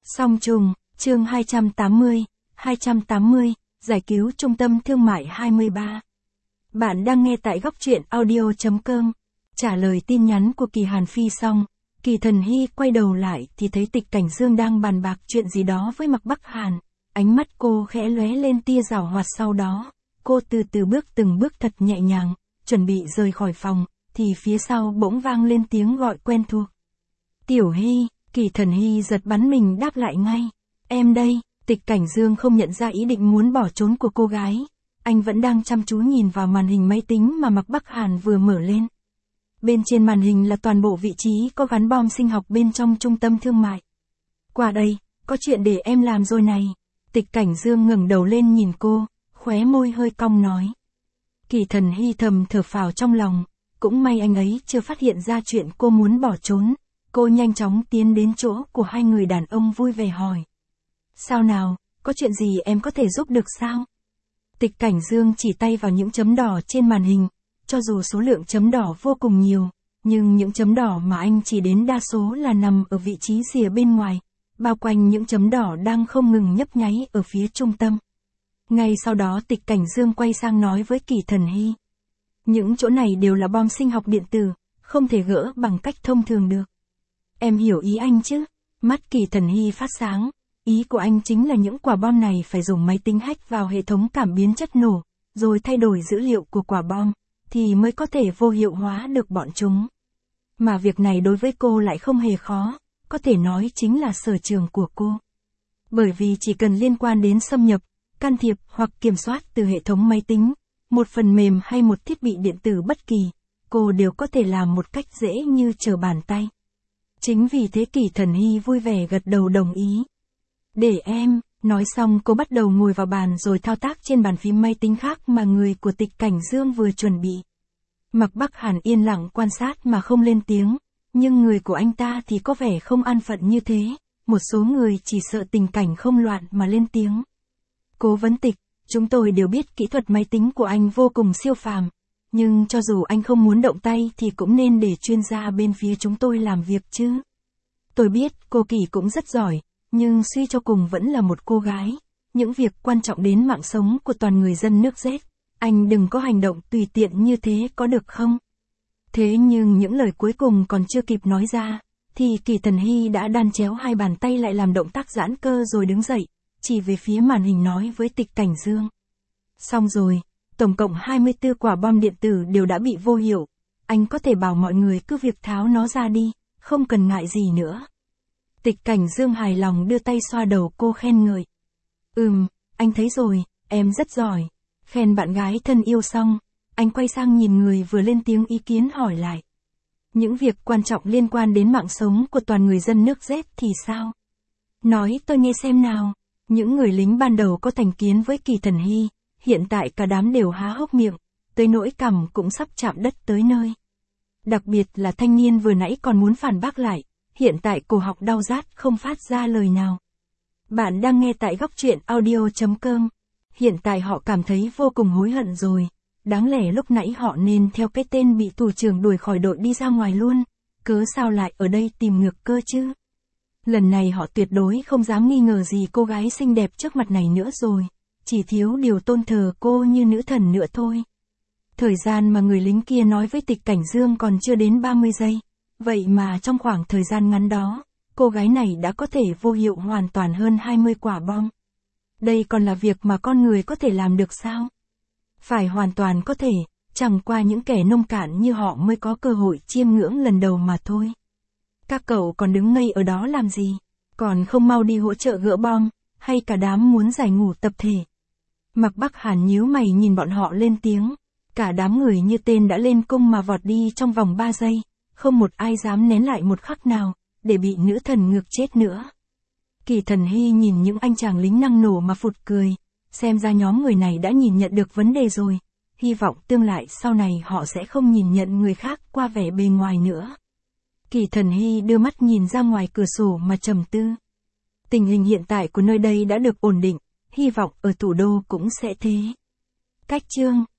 Song trùng, chương 280, giải cứu trung tâm thương mại 23. Bạn đang nghe tại góc truyện audio.com. Trả lời tin nhắn của Kỳ Hàn Phi xong, Kỳ Thần Hy quay đầu lại thì thấy Tịch Cảnh Dương đang bàn bạc chuyện gì đó với Mạc Bắc Hàn. Ánh mắt cô khẽ lóe lên tia giảo hoạt, sau đó, cô từ từ từng bước thật nhẹ nhàng, chuẩn bị rời khỏi phòng, thì phía sau bỗng vang lên tiếng gọi quen thuộc. Tiểu Hy. Kỳ Thần Hy giật bắn mình đáp lại ngay. Em đây. Tịch Cảnh Dương không nhận ra ý định muốn bỏ trốn của cô gái. Anh vẫn đang chăm chú nhìn vào màn hình máy tính mà Mạc Bắc Hàn vừa mở lên. Bên trên màn hình là toàn bộ vị trí có gắn bom sinh học bên trong trung tâm thương mại. Qua đây, có chuyện để em làm rồi này. Tịch Cảnh Dương ngẩng đầu lên nhìn cô, khóe môi hơi cong nói. Kỳ Thần Hy thầm thở phào trong lòng, cũng may anh ấy chưa phát hiện ra chuyện cô muốn bỏ trốn. Cô nhanh chóng tiến đến chỗ của hai người đàn ông vui vẻ hỏi. Sao nào, có chuyện gì em có thể giúp được sao? Tịch Cảnh Dương chỉ tay vào những chấm đỏ trên màn hình, cho dù số lượng chấm đỏ vô cùng nhiều, nhưng những chấm đỏ mà anh chỉ đến đa số là nằm ở vị trí rìa bên ngoài, bao quanh những chấm đỏ đang không ngừng nhấp nháy ở phía trung tâm. Ngay sau đó Tịch Cảnh Dương quay sang nói với Kỳ Thần Hy. Những chỗ này đều là bom sinh học điện tử, không thể gỡ bằng cách thông thường được. Em hiểu ý anh chứ? Mắt Kỳ Thần Hy phát sáng. Ý của anh chính là những quả bom này phải dùng máy tính hack vào hệ thống cảm biến chất nổ, rồi thay đổi dữ liệu của quả bom, thì mới có thể vô hiệu hóa được bọn chúng. Mà việc này đối với cô lại không hề khó, có thể nói chính là sở trường của cô. Bởi vì chỉ cần liên quan đến xâm nhập, can thiệp hoặc kiểm soát từ hệ thống máy tính, một phần mềm hay một thiết bị điện tử bất kỳ, cô đều có thể làm một cách dễ như trở bàn tay. Chính vì thế Kỳ Thần Hy vui vẻ gật đầu đồng ý. Để em, nói xong cô bắt đầu ngồi vào bàn rồi thao tác trên bàn phím máy tính khác mà người của Tịch Cảnh Dương vừa chuẩn bị. Mạc Bắc Hàn yên lặng quan sát mà không lên tiếng, nhưng người của anh ta thì có vẻ không an phận như thế, một số người chỉ sợ tình cảnh không loạn mà lên tiếng. Cố vấn Tịch, chúng tôi đều biết kỹ thuật máy tính của anh vô cùng siêu phàm, nhưng cho dù anh không muốn động tay thì cũng nên để chuyên gia bên phía chúng tôi làm việc chứ. Tôi biết cô Kỳ cũng rất giỏi, nhưng suy cho cùng vẫn là một cô gái, những việc quan trọng đến mạng sống của toàn người dân nước Z, anh đừng có hành động tùy tiện như thế có được không? Thế nhưng những lời cuối cùng còn chưa kịp nói ra, thì Kỳ Thần Hy đã đan chéo hai bàn tay lại làm động tác giãn cơ rồi đứng dậy, chỉ về phía màn hình nói với Tịch Cảnh Dương. Xong rồi, tổng cộng 24 quả bom điện tử đều đã bị vô hiệu, anh có thể bảo mọi người cứ việc tháo nó ra đi, không cần ngại gì nữa. Tịch Cảnh Dương hài lòng đưa tay xoa đầu cô khen ngợi. Anh thấy rồi, em rất giỏi. Khen bạn gái thân yêu xong, anh quay sang nhìn người vừa lên tiếng ý kiến hỏi lại. Những việc quan trọng liên quan đến mạng sống của toàn người dân nước Z thì sao? Nói tôi nghe xem nào. Những người lính ban đầu có thành kiến với Kỳ Thần Hy, hiện tại cả đám đều há hốc miệng, tới nỗi cằm cũng sắp chạm đất tới nơi. Đặc biệt là thanh niên vừa nãy còn muốn phản bác lại, hiện tại cổ họng đau rát không phát ra lời nào. Bạn đang nghe tại góc truyện audio.com. Hiện tại họ cảm thấy vô cùng hối hận rồi. Đáng lẽ lúc nãy họ nên theo cái tên bị thủ trưởng đuổi khỏi đội đi ra ngoài luôn. Cớ sao lại ở đây tìm ngược cơ chứ? Lần này họ tuyệt đối không dám nghi ngờ gì cô gái xinh đẹp trước mặt này nữa rồi. Chỉ thiếu điều tôn thờ cô như nữ thần nữa thôi. Thời gian mà người lính kia nói với Tịch Cảnh Dương còn chưa đến 30 giây. Vậy mà trong khoảng thời gian ngắn đó, cô gái này đã có thể vô hiệu hoàn toàn hơn 20 quả bom. Đây còn là việc mà con người có thể làm được sao? Phải hoàn toàn có thể, chẳng qua những kẻ nông cạn như họ mới có cơ hội chiêm ngưỡng lần đầu mà thôi. Các cậu còn đứng ngây ở đó làm gì? Còn không mau đi hỗ trợ gỡ bom, hay cả đám muốn giải ngủ tập thể? Mạc Bắc Hàn nhíu mày nhìn bọn họ lên tiếng. Cả đám người như tên đã lên cung mà vọt đi trong vòng 3 giây. Không một ai dám nén lại một khắc nào, để bị nữ thần ngược chết nữa. Kỳ Thần Hy nhìn những anh chàng lính năng nổ mà phụt cười, xem ra nhóm người này đã nhìn nhận được vấn đề rồi, hy vọng tương lai sau này họ sẽ không nhìn nhận người khác qua vẻ bề ngoài nữa. Kỳ Thần Hy đưa mắt nhìn ra ngoài cửa sổ mà trầm tư. Tình hình hiện tại của nơi đây đã được ổn định, hy vọng ở thủ đô cũng sẽ thế. Cách chương